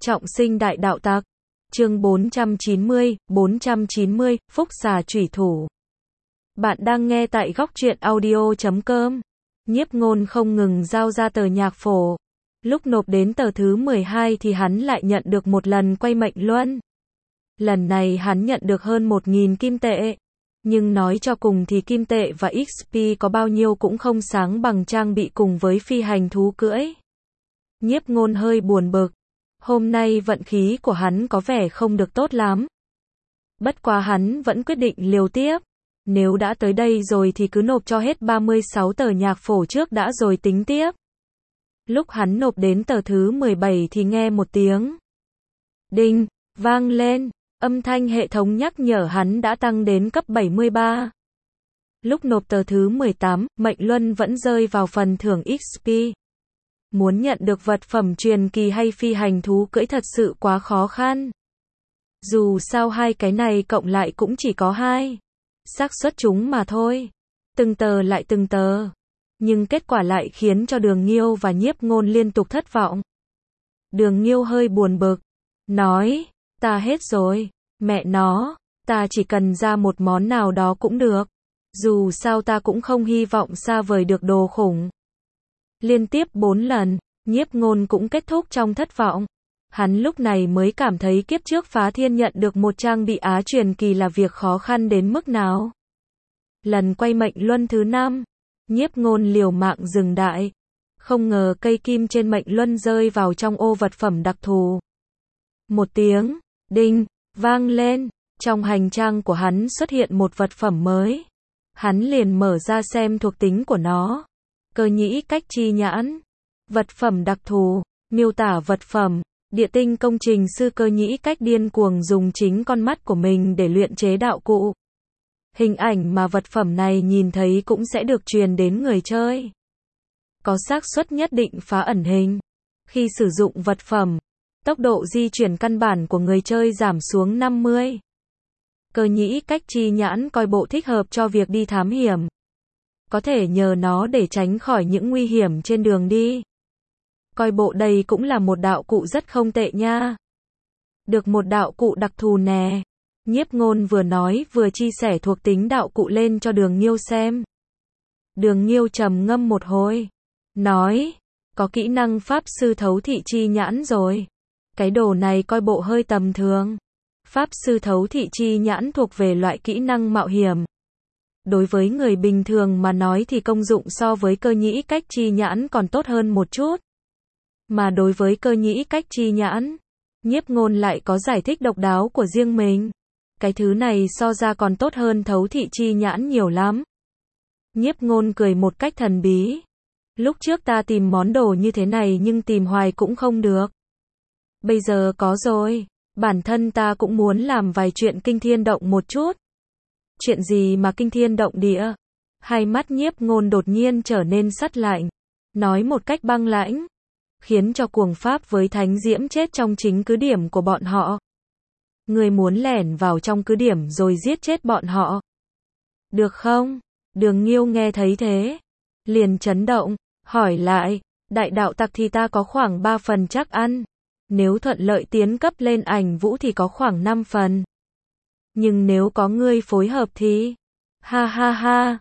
Trọng sinh đại đạo tặc. Chương 490, Phúc xà chủy thủ. Bạn đang nghe tại góc truyện audio.com. Nhiếp Ngôn không ngừng giao ra tờ nhạc phổ. Lúc nộp đến tờ thứ 12 thì hắn lại nhận được một lần quay mệnh luân. Lần này hắn nhận được hơn 1.000 kim tệ. Nhưng nói cho cùng thì kim tệ và XP có bao nhiêu cũng không sáng bằng trang bị cùng với phi hành thú cưỡi. Nhiếp Ngôn hơi buồn bực. Hôm nay vận khí của hắn có vẻ không được tốt lắm. Bất quá hắn vẫn quyết định liều tiếp. Nếu đã tới đây rồi thì cứ nộp cho hết 36 tờ nhạc phổ trước đã rồi tính tiếp. Lúc hắn nộp đến tờ thứ 17 thì nghe một tiếng đinh vang lên, âm thanh hệ thống nhắc nhở hắn đã tăng đến cấp 73. Lúc nộp tờ thứ 18, mệnh luân vẫn rơi vào phần thưởng XP. Muốn nhận được vật phẩm truyền kỳ hay phi hành thú cưỡi thật sự quá khó khăn. Dù sao hai cái này cộng lại cũng chỉ có 2 xác suất chúng mà thôi. Từng tờ lại từng tờ. Nhưng kết quả lại khiến cho Đường Nghiêu và Nhiếp Ngôn liên tục thất vọng. Đường Nghiêu hơi buồn bực. Nói, ta hết rồi. Mẹ nó, ta chỉ cần ra một món nào đó cũng được. Dù sao ta cũng không hy vọng xa vời được đồ khủng. Liên tiếp 4 lần, Nhiếp Ngôn cũng kết thúc trong thất vọng. Hắn lúc này mới cảm thấy kiếp trước phá thiên nhận được một trang bị á truyền kỳ là việc khó khăn đến mức nào. Lần quay mệnh luân thứ 5, Nhiếp Ngôn liều mạng dừng đại. Không ngờ cây kim trên mệnh luân rơi vào trong ô vật phẩm đặc thù. Một tiếng đinh vang lên, trong hành trang của hắn xuất hiện một vật phẩm mới. Hắn liền mở ra xem thuộc tính của nó. Cơ nhĩ cách chi nhãn. Vật phẩm đặc thù. Miêu tả vật phẩm. Địa tinh công trình sư cơ nhĩ cách điên cuồng dùng chính con mắt của mình để luyện chế đạo cụ. Hình ảnh mà vật phẩm này nhìn thấy cũng sẽ được truyền đến người chơi. Có xác suất nhất định phá ẩn hình. Khi sử dụng vật phẩm, tốc độ di chuyển căn bản của người chơi giảm xuống 50. Cơ nhĩ cách chi nhãn coi bộ thích hợp cho việc đi thám hiểm. Có thể nhờ nó để tránh khỏi những nguy hiểm trên đường đi. Coi bộ đây cũng là một đạo cụ rất không tệ nha. Được một đạo cụ đặc thù nè. Nhiếp Ngôn vừa nói vừa chia sẻ thuộc tính đạo cụ lên cho Đường Nghiêu xem. Đường Nghiêu trầm ngâm một hồi. Nói, có kỹ năng pháp sư thấu thị chi nhãn rồi. Cái đồ này coi bộ hơi tầm thường. Pháp sư thấu thị chi nhãn thuộc về loại kỹ năng mạo hiểm. Đối với người bình thường mà nói thì công dụng so với cơ nhĩ cách chi nhãn còn tốt hơn một chút. Mà đối với cơ nhĩ cách chi nhãn, Nhiếp Ngôn lại có giải thích độc đáo của riêng mình. Cái thứ này so ra còn tốt hơn thấu thị chi nhãn nhiều lắm. Nhiếp Ngôn cười một cách thần bí. Lúc trước ta tìm món đồ như thế này nhưng tìm hoài cũng không được. Bây giờ có rồi. Bản thân ta cũng muốn làm vài chuyện kinh thiên động một chút. Chuyện gì mà kinh thiên động địa? Hai mắt Nhiếp Ngôn đột nhiên trở nên sắt lạnh. Nói một cách băng lãnh. Khiến cho cuồng pháp với thánh diễm chết trong chính cứ điểm của bọn họ. Người muốn lẻn vào trong cứ điểm rồi giết chết bọn họ. Được không? Đường Nghiêu nghe thấy thế. Liền chấn động, hỏi lại, đại đạo tặc thì ta có khoảng 3 phần chắc ăn. Nếu thuận lợi tiến cấp lên ảnh vũ thì có khoảng 5 phần. Nhưng nếu có ngươi phối hợp thì... Ha ha ha,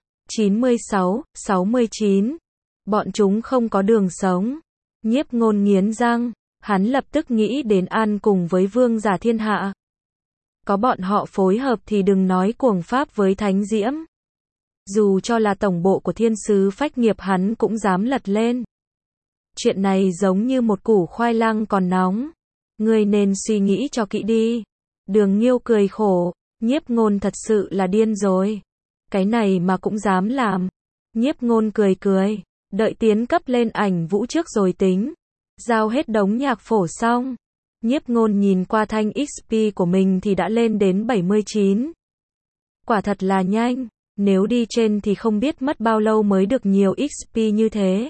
96, 69. Bọn chúng không có đường sống. Nhiếp Ngôn nghiến răng, hắn lập tức nghĩ đến An cùng với vương giả thiên hạ. Có bọn họ phối hợp thì đừng nói cuồng pháp với thánh diễm. Dù cho là tổng bộ của thiên sứ phách nghiệp hắn cũng dám lật lên. Chuyện này giống như một củ khoai lang còn nóng. Ngươi nên suy nghĩ cho kỹ đi. Đường Nghiêu cười khổ, Nhiếp Ngôn thật sự là điên rồi. Cái này mà cũng dám làm. Nhiếp Ngôn cười cười, đợi tiến cấp lên ảnh vũ trước rồi tính. Giao hết đống nhạc phổ xong. Nhiếp Ngôn nhìn qua thanh XP của mình thì đã lên đến 79. Quả thật là nhanh. Nếu đi trên thì không biết mất bao lâu mới được nhiều XP như thế.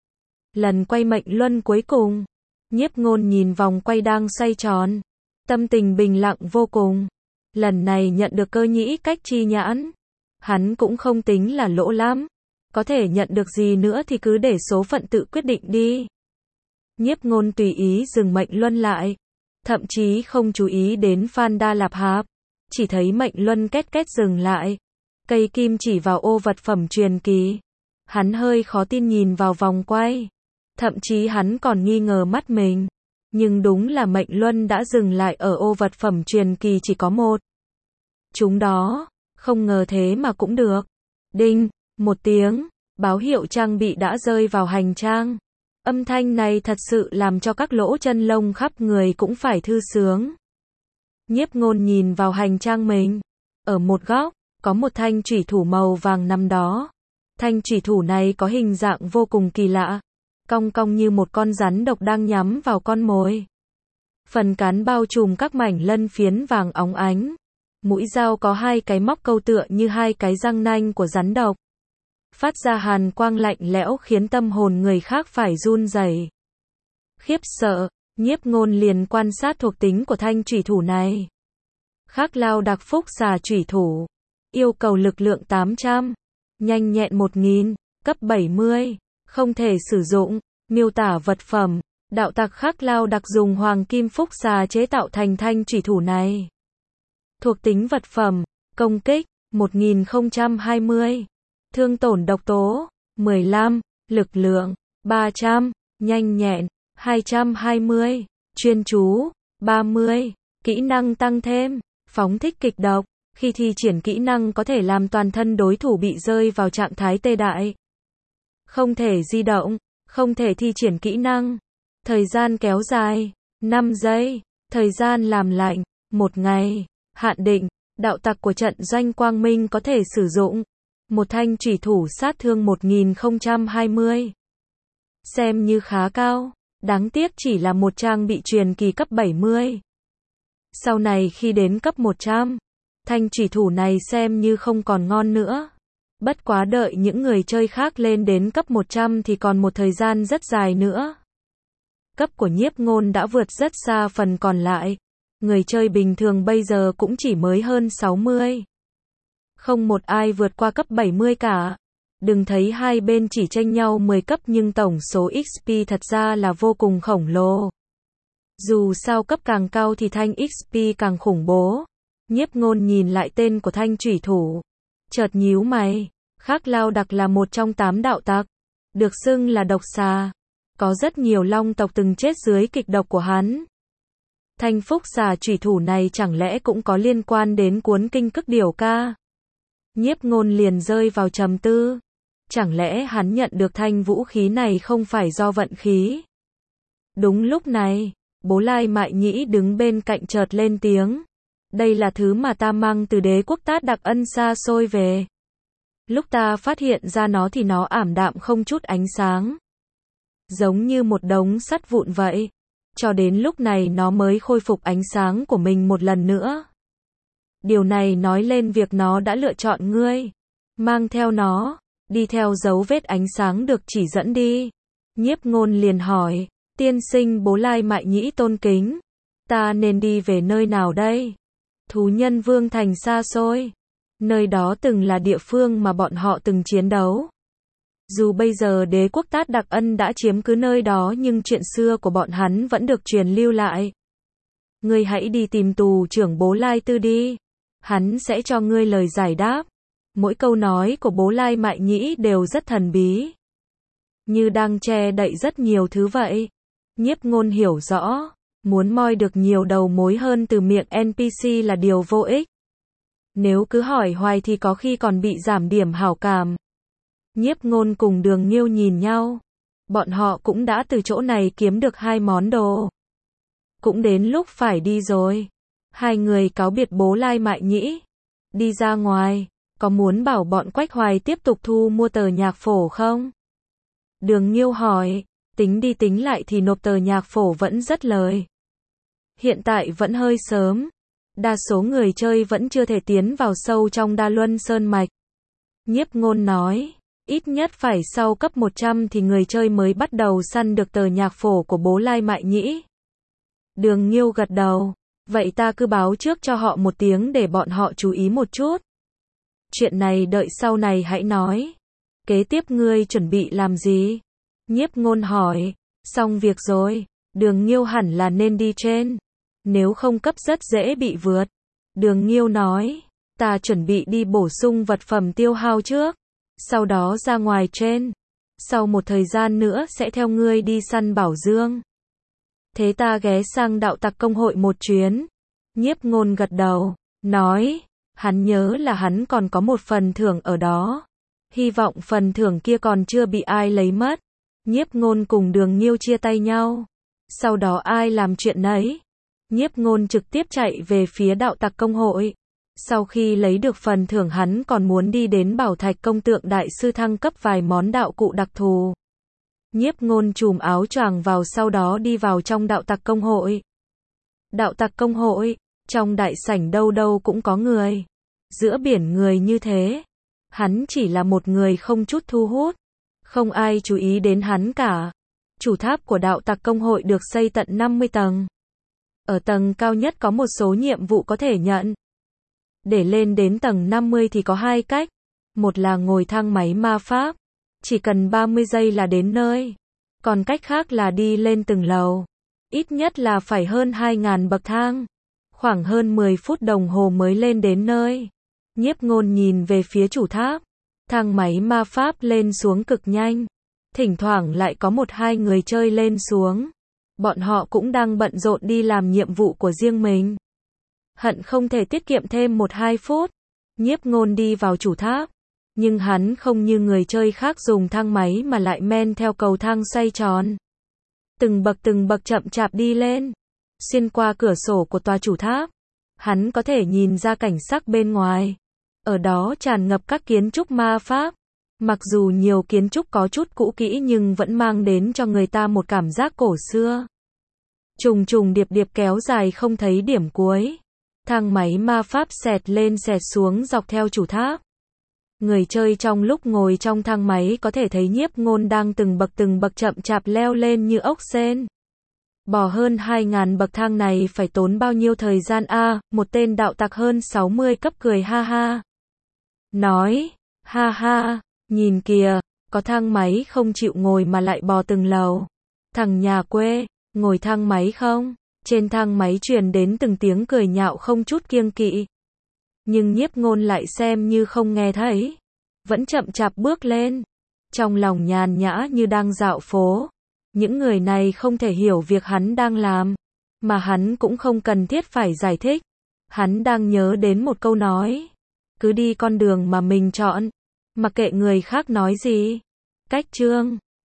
Lần quay mệnh luân cuối cùng, Nhiếp Ngôn nhìn vòng quay đang xoay tròn. Tâm tình bình lặng vô cùng. Lần này nhận được cơ nhĩ cách chi nhãn. Hắn cũng không tính là lỗ lắm. Có thể nhận được gì nữa thì cứ để số phận tự quyết định đi. Nhiếp Ngôn tùy ý dừng mệnh luân lại. thậm chí không chú ý đến Phan Đa Lạp Hạp, chỉ thấy mệnh luân két két dừng lại. Cây kim chỉ vào ô vật phẩm truyền kỳ. Hắn hơi khó tin nhìn vào vòng quay. Thậm chí hắn còn nghi ngờ mắt mình. Nhưng đúng là mệnh luân đã dừng lại ở ô vật phẩm truyền kỳ chỉ có một. Chúng đó, không ngờ thế mà cũng được. Đinh, một tiếng, báo hiệu trang bị đã rơi vào hành trang. Âm thanh này thật sự làm cho các lỗ chân lông khắp người cũng phải thư sướng. Nhiếp Ngôn nhìn vào hành trang mình. Ở một góc, có một thanh chủy thủ màu vàng nằm đó. Thanh chủy thủ này có hình dạng vô cùng kỳ lạ. Cong cong như một con rắn độc đang nhắm vào con mồi. Phần cán bao trùm các mảnh lân phiến vàng óng ánh. Mũi dao có hai cái móc câu tựa như hai cái răng nanh của rắn độc. Phát ra hàn quang lạnh lẽo khiến tâm hồn người khác phải run rẩy. Khiếp sợ, Nhiếp Ngôn liền quan sát thuộc tính của thanh chủy thủ này. Khắc Lao Đặc Phúc Xà chủy thủ. Yêu cầu lực lượng 800. Nhanh nhẹn 1000, cấp 70. Không thể sử dụng. Miêu tả vật phẩm. Đạo tặc Khắc Lao Đặc dùng hoàng kim phúc xà chế tạo thành thanh chủy thủ này. Thuộc tính vật phẩm. Công kích, 1020. Thương tổn độc tố, 15. Lực lượng, 300. Nhanh nhẹn, 220. Chuyên chú, 30. Kỹ năng tăng thêm, phóng thích kịch độc. Khi thi triển kỹ năng có thể làm toàn thân đối thủ bị rơi vào trạng thái tê dại. Không thể di động, không thể thi triển kỹ năng. Thời gian kéo dài, 5 giây. Thời gian làm lạnh, 1 ngày. Hạn định, đạo tặc của trận doanh Quang Minh có thể sử dụng một thanh chủy thủ sát thương 1020. Xem như khá cao, đáng tiếc chỉ là một trang bị truyền kỳ cấp 70. Sau này khi đến cấp 100, thanh chủy thủ này xem như không còn ngon nữa. Bất quá đợi những người chơi khác lên đến cấp 100 thì còn một thời gian rất dài nữa. Cấp của Nhiếp Ngôn đã vượt rất xa phần còn lại. Người chơi bình thường bây giờ cũng chỉ mới hơn 60. Không một ai vượt qua cấp 70 cả. Đừng thấy hai bên chỉ chênh nhau 10 cấp nhưng tổng số XP thật ra là vô cùng khổng lồ. Dù sao cấp càng cao thì thanh XP càng khủng bố. Nhiếp Ngôn nhìn lại tên của thanh chủy thủ. Chợt nhíu mày. Khắc Lao Đặc là một trong 8 đạo tặc. Được xưng là độc xà. Có rất nhiều long tộc từng chết dưới kịch độc của hắn. Thanh phúc xà chủy thủ này chẳng lẽ cũng có liên quan đến cuốn kinh Cức Điểu Ca? Nhiếp Ngôn liền rơi vào trầm tư. Chẳng lẽ hắn nhận được thanh vũ khí này không phải do vận khí? Đúng lúc này, Bố Lai Mại Nhĩ đứng bên cạnh chợt lên tiếng. Đây là thứ mà ta mang từ Đế quốc Tát Đặc Ân xa xôi về. Lúc ta phát hiện ra nó thì nó ảm đạm không chút ánh sáng. Giống như một đống sắt vụn vậy. Cho đến lúc này nó mới khôi phục ánh sáng của mình một lần nữa. Điều này nói lên việc nó đã lựa chọn ngươi. Mang theo nó, đi theo dấu vết ánh sáng được chỉ dẫn đi. Nhiếp Ngôn liền hỏi, tiên sinh Bố Lai Mại Nhĩ tôn kính. Ta nên đi về nơi nào đây? Thú Nhân Vương thành xa xôi. Nơi đó từng là địa phương mà bọn họ từng chiến đấu. Dù bây giờ Đế quốc Tát Đặc Ân đã chiếm cứ nơi đó nhưng chuyện xưa của bọn hắn vẫn được truyền lưu lại. Ngươi hãy đi tìm tù trưởng Bố Lai Tư đi. Hắn sẽ cho ngươi lời giải đáp. Mỗi câu nói của Bố Lai Mại Nhĩ đều rất thần bí. Như đang che đậy rất nhiều thứ vậy. Nhiếp Ngôn hiểu rõ, muốn moi được nhiều đầu mối hơn từ miệng NPC là điều vô ích. Nếu cứ hỏi hoài thì có khi còn bị giảm điểm hảo cảm. Nhiếp Ngôn cùng Đường Nghiêu nhìn nhau. Bọn họ cũng đã từ chỗ này kiếm được 2 món đồ. Cũng đến lúc phải đi rồi. Hai người cáo biệt Bố Lai Mại Nhĩ. Đi ra ngoài, có muốn bảo bọn Quách Hoài tiếp tục thu mua tờ nhạc phổ không? Đường Nghiêu hỏi, tính đi tính lại thì nộp tờ nhạc phổ vẫn rất lời. Hiện tại vẫn hơi sớm. Đa số người chơi vẫn chưa thể tiến vào sâu trong Đa Luân Sơn Mạch. Nhiếp Ngôn nói, ít nhất phải sau cấp 100 thì người chơi mới bắt đầu săn được tờ nhạc phổ của Bố Lai Mại Nhĩ. Đường Nghiêu gật đầu, vậy ta cứ báo trước cho họ một tiếng để bọn họ chú ý một chút. Chuyện này đợi sau này hãy nói. Kế tiếp ngươi chuẩn bị làm gì? Nhiếp Ngôn hỏi, xong việc rồi, Đường Nghiêu hẳn là nên đi trên nếu không cấp rất dễ bị vượt. Đường Nghiêu nói, ta chuẩn bị đi bổ sung vật phẩm tiêu hao trước, sau đó ra ngoài trên. Sau một thời gian nữa sẽ theo ngươi đi săn Bảo Dương. Thế ta ghé sang đạo tặc công hội một chuyến. Nhiếp Ngôn gật đầu, nói, hắn nhớ là hắn còn có một phần thưởng ở đó. Hy vọng phần thưởng kia còn chưa bị ai lấy mất. Nhiếp Ngôn cùng Đường Nghiêu chia tay nhau. Sau đó ai làm chuyện nấy. Nhiếp Ngôn trực tiếp chạy về phía đạo tặc công hội. Sau khi lấy được phần thưởng hắn còn muốn đi đến Bảo Thạch Công Tượng Đại Sư thăng cấp vài món đạo cụ đặc thù. Nhiếp Ngôn trùm áo choàng vào sau đó đi vào trong đạo tặc công hội. Đạo tặc công hội, trong đại sảnh đâu đâu cũng có người. Giữa biển người như thế, hắn chỉ là một người không chút thu hút. Không ai chú ý đến hắn cả. Chủ tháp của đạo tặc công hội được xây tận 50 tầng. Ở tầng cao nhất có một số nhiệm vụ có thể nhận. Để lên đến tầng 50 thì có hai cách. Một là ngồi thang máy ma pháp. Chỉ cần 30 giây là đến nơi. Còn cách khác là đi lên từng lầu. Ít nhất là phải hơn 2.000 bậc thang. Khoảng hơn 10 phút đồng hồ mới lên đến nơi. Nhiếp Ngôn nhìn về phía chủ tháp. Thang máy ma pháp lên xuống cực nhanh. Thỉnh thoảng lại có một hai người chơi lên xuống. Bọn họ cũng đang bận rộn đi làm nhiệm vụ của riêng mình. Hận không thể tiết kiệm thêm 1-2 phút. Nhiếp Ngôn đi vào chủ tháp. Nhưng hắn không như người chơi khác dùng thang máy mà lại men theo cầu thang xoay tròn. Từng bậc chậm chạp đi lên. Xuyên qua cửa sổ của tòa chủ tháp. Hắn có thể nhìn ra cảnh sắc bên ngoài. Ở đó tràn ngập các kiến trúc ma pháp. Mặc dù nhiều kiến trúc có chút cũ kỹ nhưng vẫn mang đến cho người ta một cảm giác cổ xưa. Trùng trùng điệp điệp kéo dài không thấy điểm cuối. Thang máy ma pháp xẹt lên xẹt xuống dọc theo chủ tháp. Người chơi trong lúc ngồi trong thang máy có thể thấy Nhiếp Ngôn đang từng bậc chậm chạp leo lên như ốc sên. Bò hơn 2.000 bậc thang này phải tốn bao nhiêu thời gian a? Một tên đạo tặc hơn 60 cấp cười ha ha. Nói, ha ha, nhìn kìa, có thang máy không chịu ngồi mà lại bò từng lầu. Thằng nhà quê, ngồi thang máy không? Trên thang máy truyền đến từng tiếng cười nhạo không chút kiêng kỵ. Nhưng Nhiếp Ngôn lại xem như không nghe thấy. Vẫn chậm chạp bước lên. Trong lòng nhàn nhã như đang dạo phố. Những người này không thể hiểu việc hắn đang làm. Mà hắn cũng không cần thiết phải giải thích. Hắn đang nhớ đến một câu nói. Cứ đi con đường mà mình chọn. Mặc kệ người khác nói gì. Cách chương